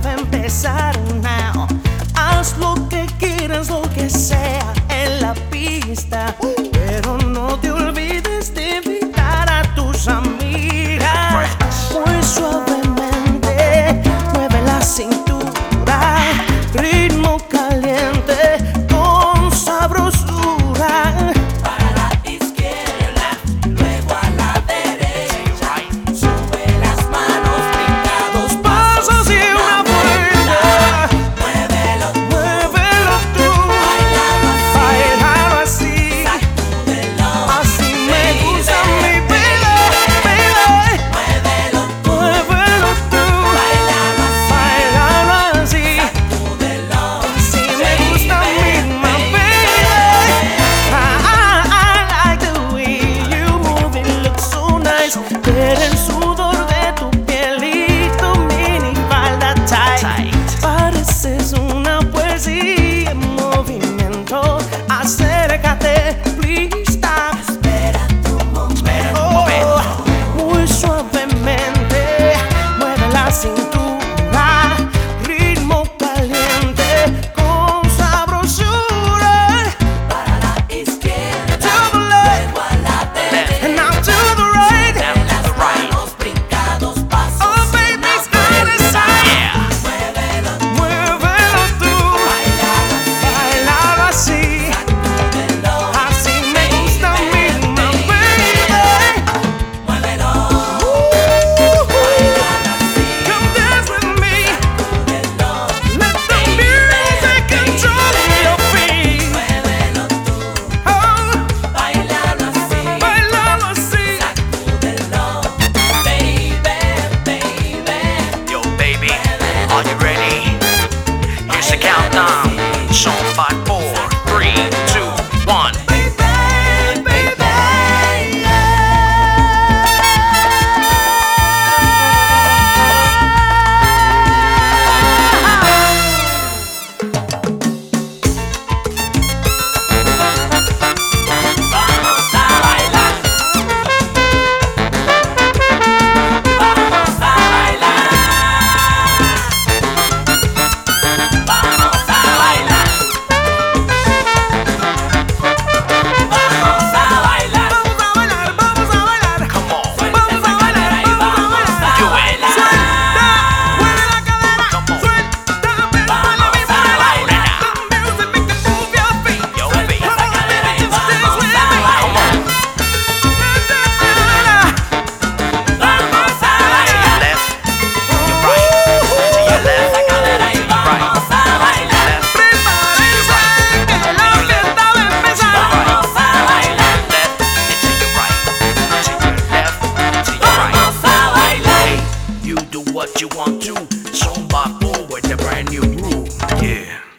va a empezar now. Haz lo que quieras, lo que sea en la pista, pero no te olvides de invitar a tus amigas. Muy suavemente mueve la cintura, ritmo caliente con sabrosura. Para la izquierda, luego a la derecha. Sube las manos, brinca dos Pasos y una vuelta. Muévelo, Muévelo tú, bailalo así. sacúdelo. Así me gusta mi vida, vida. Muévelo, Muévelo tú, bailalo así. bailalo así. Sacúdelo. Así me gusta mi baby. I like the way you move, it looks so nice. Ver el sudor de tu piel y tu mini falda tight. Pareces una poesía en movimiento. Acércate, please stop. Espera tu momento. Muy suavemente mueve la cintura, ritmo caliente con sabrosura. Para la izquierda, To the left luego a la derecha. and now to the right. Las manos, brinca dos pasos. Oh baby, side to side. Muévelo, Muévelo tú, bailalo así. sacúdelo. Así me gusta mi baby. Muévelo, Come dance with me. sacúdelo. Let the music control your feet. Muévelo tú, Oh, bailalo así. bailalo así. Sacúdelo. Baby, baby. Yo, baby, are you ready? Here's the countdown. Song 5, 4, 3, 2, 1. Vamos a bailar. Vamos a bailar. Vamos a bailar. Vamos a bailar. Vamos a bailar. Come on. Suelta esa cadera y vamos a Do it. bailar. Mueve la cadera, Come on. suelta, Vamos a bailar. the music make you move your feet. Yo, Suelta baby. esa cadera y vamos a bailar. Come on. Vamos a To bailar. your left, to your right, to your left, Esa cadera y to your right, vamos a bailar. left, to your right, Que la fiesta va a empezar. Vamos a bailar. left, and to your right, to your left, to your right. Vamos a bailar. You do what you want to. Song by forward, the brand new groove. Yeah.